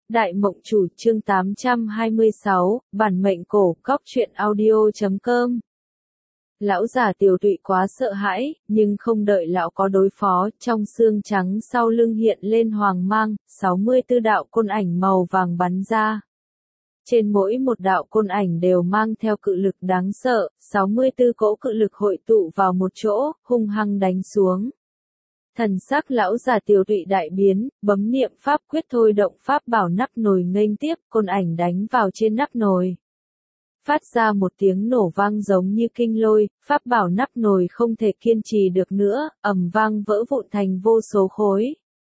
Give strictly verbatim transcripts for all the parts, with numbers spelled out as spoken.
Đại Mộng Chủ chương tám trăm hai mươi sáu, bản mệnh cổ, cóc truyện audio chấm com. Lão già Tiều Tụy quá sợ hãi, nhưng không đợi lão có đối phó, trong xương trắng sau lưng hiện lên hoàng mang, sáu mươi tư đạo côn ảnh màu vàng bắn ra. Trên mỗi một đạo côn ảnh đều mang theo cự lực đáng sợ, sáu mươi tư cỗ cự lực hội tụ vào một chỗ, hung hăng đánh xuống. Thần sắc lão già Tiều Tụy đại biến, bấm niệm pháp quyết thôi động pháp bảo nắp nồi nghênh tiếp, côn ảnh đánh vào trên nắp nồi. Phát ra một tiếng nổ vang giống như kinh lôi, pháp bảo nắp nồi không thể kiên trì được nữa, ầm vang vỡ vụn thành vô số khối.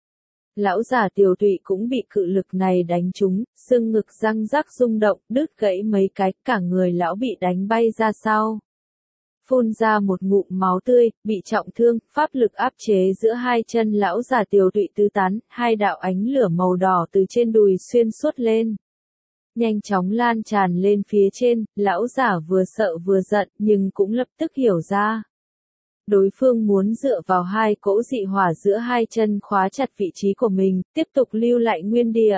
Lão già Tiều Tụy cũng bị cự lực này đánh trúng, xương ngực răng rắc rung động, đứt gãy mấy cái, cả người lão bị đánh bay ra sau. Phun ra một ngụm máu tươi, bị trọng thương, pháp lực áp chế giữa hai chân lão già Tiều Tụy tứ tán, hai đạo ánh lửa màu đỏ từ trên đùi xuyên suốt lên. Nhanh chóng lan tràn lên phía trên, lão giả vừa sợ vừa giận, nhưng cũng lập tức hiểu ra. Đối phương muốn dựa vào hai cỗ dị hỏa giữa hai chân khóa chặt vị trí của mình, tiếp tục lưu lại nguyên địa.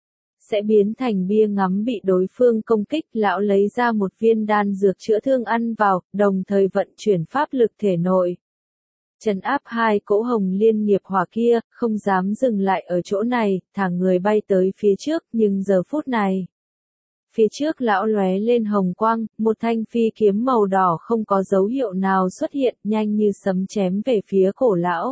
Sẽ biến thành bia ngắm bị đối phương công kích, lão lấy ra một viên đan dược chữa thương ăn vào, đồng thời vận chuyển pháp lực thể nội. Trấn áp hai cỗ hồng liên nghiệp hỏa kia, không dám dừng lại ở chỗ này, thả người bay tới phía trước, nhưng giờ phút này. Phía trước lão lóe lên hồng quang, một thanh phi kiếm màu đỏ không có dấu hiệu nào xuất hiện, nhanh như sấm chém về phía cổ lão.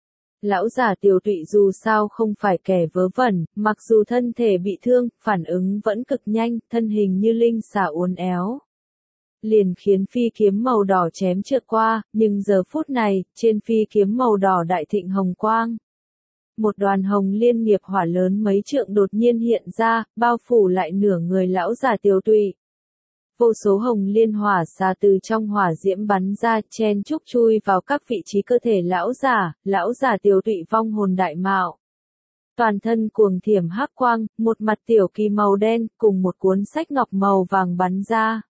Lão già Tiều Tụy dù sao không phải kẻ vớ vẩn, mặc dù thân thể bị thương, phản ứng vẫn cực nhanh, thân hình như linh xà uốn éo. Liền khiến phi kiếm màu đỏ chém trượt qua, nhưng giờ phút này, trên phi kiếm màu đỏ đại thịnh hồng quang. Một đoàn hồng liên nghiệp hỏa lớn mấy trượng đột nhiên hiện ra, bao phủ lại nửa người lão già Tiều Tụy. Vô số hồng liên hỏa xà từ trong hỏa diễm bắn ra, chen chúc chui vào các vị trí cơ thể lão già, lão già Tiều Tụy vong hồn đại mạo. Toàn thân cuồng thiểm hắc quang, một mặt tiểu kỳ màu đen, cùng một cuốn sách ngọc màu vàng bắn ra.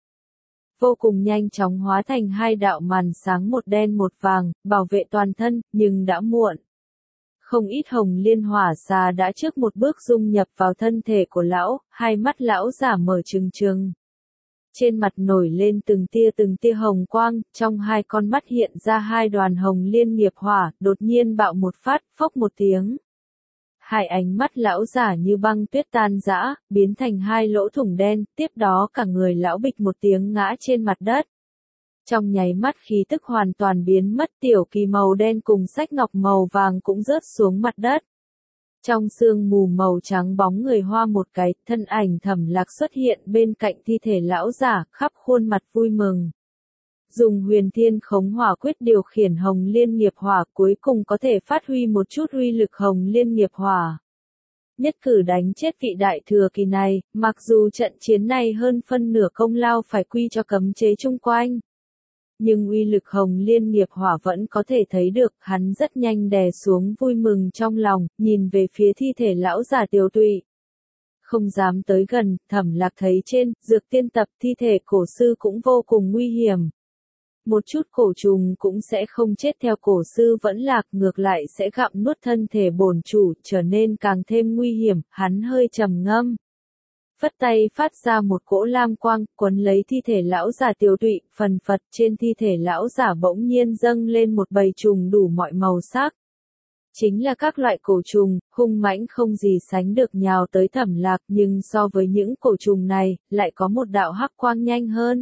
Vô cùng nhanh chóng hóa thành hai đạo màn sáng một đen một vàng, bảo vệ toàn thân, nhưng đã muộn. Không ít hồng liên hỏa xà đã trước một bước dung nhập vào thân thể của lão, hai mắt lão giả mở trừng trừng. Trên mặt nổi lên từng tia từng tia hồng quang, trong hai con mắt hiện ra hai đoàn hồng liên nghiệp hỏa, đột nhiên bạo một phát, phốc một tiếng. Hai ánh mắt lão giả như băng tuyết tan rã, biến thành hai lỗ thủng đen, tiếp đó cả người lão bịch một tiếng ngã trên mặt đất. Trong nháy mắt khí tức hoàn toàn biến mất, tiểu kỳ màu đen cùng sách ngọc màu vàng cũng rớt xuống mặt đất. Trong sương mù màu trắng bóng người hoa một cái, thân ảnh Thẩm Lạc xuất hiện bên cạnh thi thể lão giả, khắp khuôn mặt vui mừng. Dùng huyền thiên khống hỏa quyết điều khiển hồng liên nghiệp hỏa, cuối cùng có thể phát huy một chút uy lực hồng liên nghiệp hỏa. Nhất cử đánh chết vị đại thừa kỳ này, mặc dù trận chiến này hơn phân nửa công lao phải quy cho cấm chế chung quanh. Nhưng uy lực hồng liên nghiệp hỏa vẫn có thể thấy được, hắn rất nhanh đè xuống vui mừng trong lòng, nhìn về phía thi thể lão già Tiều Tụy. Không dám tới gần, Thẩm Lạc thấy trên, dược tiên tập thi thể cổ sư cũng vô cùng nguy hiểm. Một chút cổ trùng cũng sẽ không chết theo cổ sư vẫn lạc, ngược lại sẽ gặm nuốt thân thể bổn chủ, trở nên càng thêm nguy hiểm, hắn hơi trầm ngâm. Phất tay phát ra một cỗ lam quang, quấn lấy thi thể lão già Tiều Tụy, phần phật trên thi thể lão giả bỗng nhiên dâng lên một bầy trùng đủ mọi màu sắc. Chính là các loại cổ trùng, hung mãnh không gì sánh được nhào tới Thẩm Lạc, nhưng so với những cổ trùng này, lại có một đạo hắc quang nhanh hơn.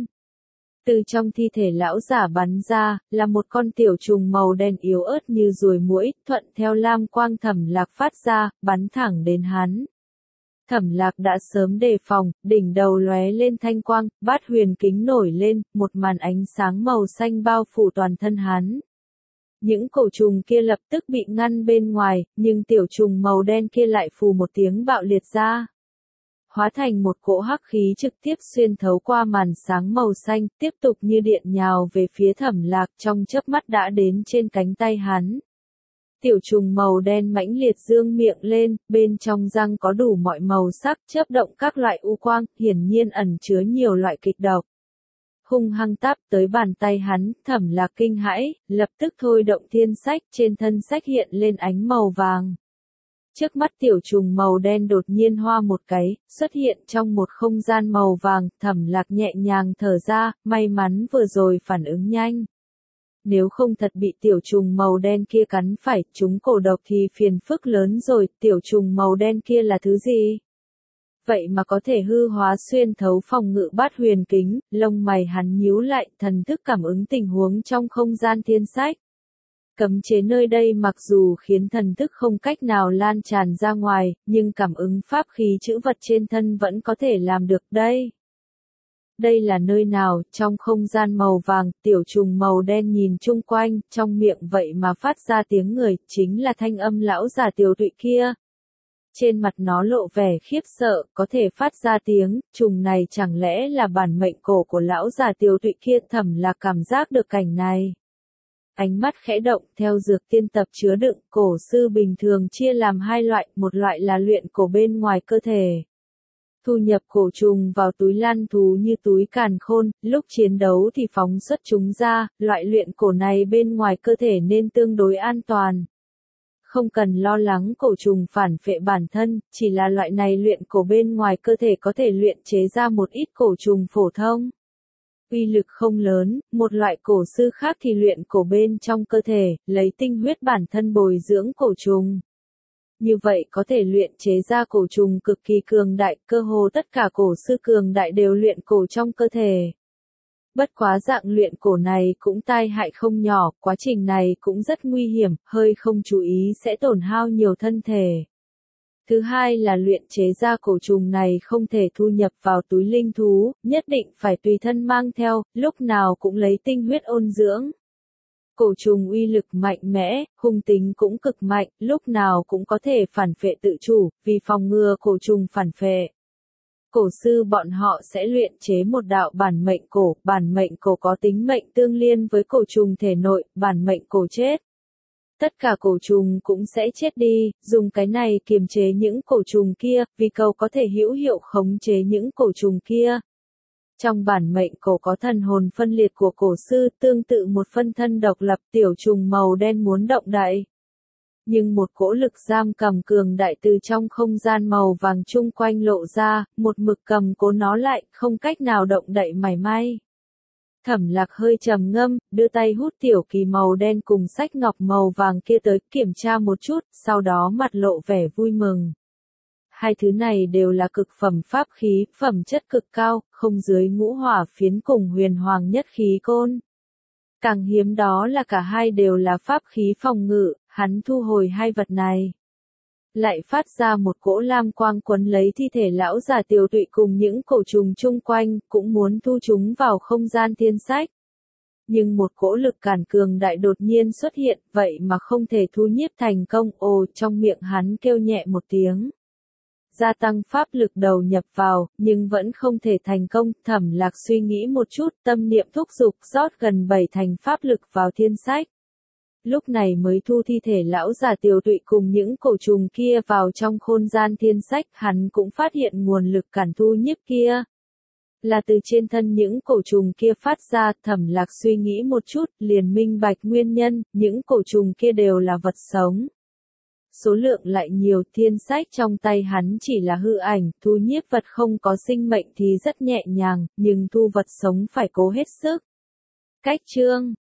Từ trong thi thể lão giả bắn ra, là một con tiểu trùng màu đen yếu ớt như ruồi muỗi, thuận theo lam quang Thẩm Lạc phát ra, bắn thẳng đến hắn. Thẩm Lạc đã sớm đề phòng, đỉnh đầu lóe lên thanh quang, bát huyền kính nổi lên, một màn ánh sáng màu xanh bao phủ toàn thân hắn. Những cổ trùng kia lập tức bị ngăn bên ngoài, nhưng tiểu trùng màu đen kia lại phù một tiếng bạo liệt ra. Hóa thành một cỗ hắc khí trực tiếp xuyên thấu qua màn sáng màu xanh, tiếp tục như điện nhào về phía Thẩm Lạc, trong chớp mắt đã đến trên cánh tay hắn. Tiểu trùng màu đen mãnh liệt dương miệng lên, bên trong răng có đủ mọi màu sắc, chớp động các loại u quang, hiển nhiên ẩn chứa nhiều loại kịch độc. Hung hăng táp tới bàn tay hắn, Thẩm Lạc kinh hãi, lập tức thôi động thiên sách, trên thân sách hiện lên ánh màu vàng. Trước mắt tiểu trùng màu đen đột nhiên hoa một cái, xuất hiện trong một không gian màu vàng, Thẩm Lạc nhẹ nhàng thở ra, may mắn vừa rồi phản ứng nhanh. Nếu không thật bị tiểu trùng màu đen kia cắn phải, chúng cổ độc thì phiền phức lớn rồi, tiểu trùng màu đen kia là thứ gì? Vậy mà có thể hư hóa xuyên thấu phòng ngự bát huyền kính, lông mày hắn nhíu lại, thần thức cảm ứng tình huống trong không gian thiên sách. Cấm chế nơi đây mặc dù khiến thần thức không cách nào lan tràn ra ngoài, nhưng cảm ứng pháp khí chữ vật trên thân vẫn có thể làm được đây. Đây là nơi nào? Trong không gian màu vàng, tiểu trùng màu đen nhìn chung quanh, trong miệng vậy mà phát ra tiếng người, chính là thanh âm lão già Tiểu Tụy kia. Trên mặt nó lộ vẻ khiếp sợ, có thể phát ra tiếng, trùng này chẳng lẽ là bản mệnh cổ của lão già Tiểu Tụy kia? Thẩm Lạc cảm giác được cảnh này. Ánh mắt khẽ động, theo dược tiên tập chứa đựng, cổ sư bình thường chia làm hai loại, một loại là luyện cổ bên ngoài cơ thể. Thu nhập cổ trùng vào túi lan thú như túi càn khôn, lúc chiến đấu thì phóng xuất chúng ra, loại luyện cổ này bên ngoài cơ thể nên tương đối an toàn. Không cần lo lắng cổ trùng phản phệ bản thân, chỉ là loại này luyện cổ bên ngoài cơ thể có thể luyện chế ra một ít cổ trùng phổ thông. Uy lực không lớn, một loại cổ sư khác thì luyện cổ bên trong cơ thể, lấy tinh huyết bản thân bồi dưỡng cổ trùng. Như vậy có thể luyện chế ra cổ trùng cực kỳ cường đại, cơ hồ tất cả cổ sư cường đại đều luyện cổ trong cơ thể. Bất quá dạng luyện cổ này cũng tai hại không nhỏ, quá trình này cũng rất nguy hiểm, hơi không chú ý sẽ tổn hao nhiều thân thể. Thứ hai là luyện chế ra cổ trùng này không thể thu nhập vào túi linh thú, nhất định phải tùy thân mang theo, lúc nào cũng lấy tinh huyết ôn dưỡng. Cổ trùng uy lực mạnh mẽ, hung tính cũng cực mạnh, lúc nào cũng có thể phản phệ tự chủ, vì phòng ngừa cổ trùng phản phệ. Cổ sư bọn họ sẽ luyện chế một đạo bản mệnh cổ, bản mệnh cổ có tính mệnh tương liên với cổ trùng thể nội, bản mệnh cổ chết. Tất cả cổ trùng cũng sẽ chết đi, dùng cái này kiềm chế những cổ trùng kia, vì cầu có thể hữu hiệu khống chế những cổ trùng kia. Trong bản mệnh cổ có thần hồn phân liệt của cổ sư, tương tự một phân thân độc lập, tiểu trùng màu đen muốn động đậy. Nhưng một cỗ lực giam cầm cường đại từ trong không gian màu vàng chung quanh lộ ra, một mực cầm cố nó lại, không cách nào động đậy mảy may. Thẩm Lạc hơi trầm ngâm, đưa tay hút tiểu kỳ màu đen cùng sách ngọc màu vàng kia tới kiểm tra một chút, sau đó mặt lộ vẻ vui mừng. Hai thứ này đều là cực phẩm pháp khí, phẩm chất cực cao, không dưới ngũ hỏa phiến cùng huyền hoàng nhất khí côn. Càng hiếm đó là cả hai đều là pháp khí phòng ngự, hắn thu hồi hai vật này. Lại phát ra một cỗ lam quang quấn lấy thi thể lão già Tiểu Tụy cùng những cổ trùng chung quanh, cũng muốn thu chúng vào không gian thiên sách. Nhưng một cỗ lực cản cường đại đột nhiên xuất hiện, vậy mà không thể thu nhiếp thành công, ồ, trong miệng hắn kêu nhẹ một tiếng. Gia tăng pháp lực đầu nhập vào, nhưng vẫn không thể thành công, Thẩm Lạc suy nghĩ một chút, tâm niệm thúc giục rót gần bảy thành pháp lực vào thiên sách. Lúc này mới thu thi thể lão già Tiểu Tụy cùng những cổ trùng kia vào trong khôn gian thiên sách, hắn cũng phát hiện nguồn lực cản thu nhiếp kia. Là từ trên thân những cổ trùng kia phát ra, Thẩm Lạc suy nghĩ một chút, liền minh bạch nguyên nhân, những cổ trùng kia đều là vật sống. Số lượng lại nhiều, thiên sách trong tay hắn chỉ là hư ảnh, thu nhiếp vật không có sinh mệnh thì rất nhẹ nhàng, nhưng thu vật sống phải cố hết sức. Cách chương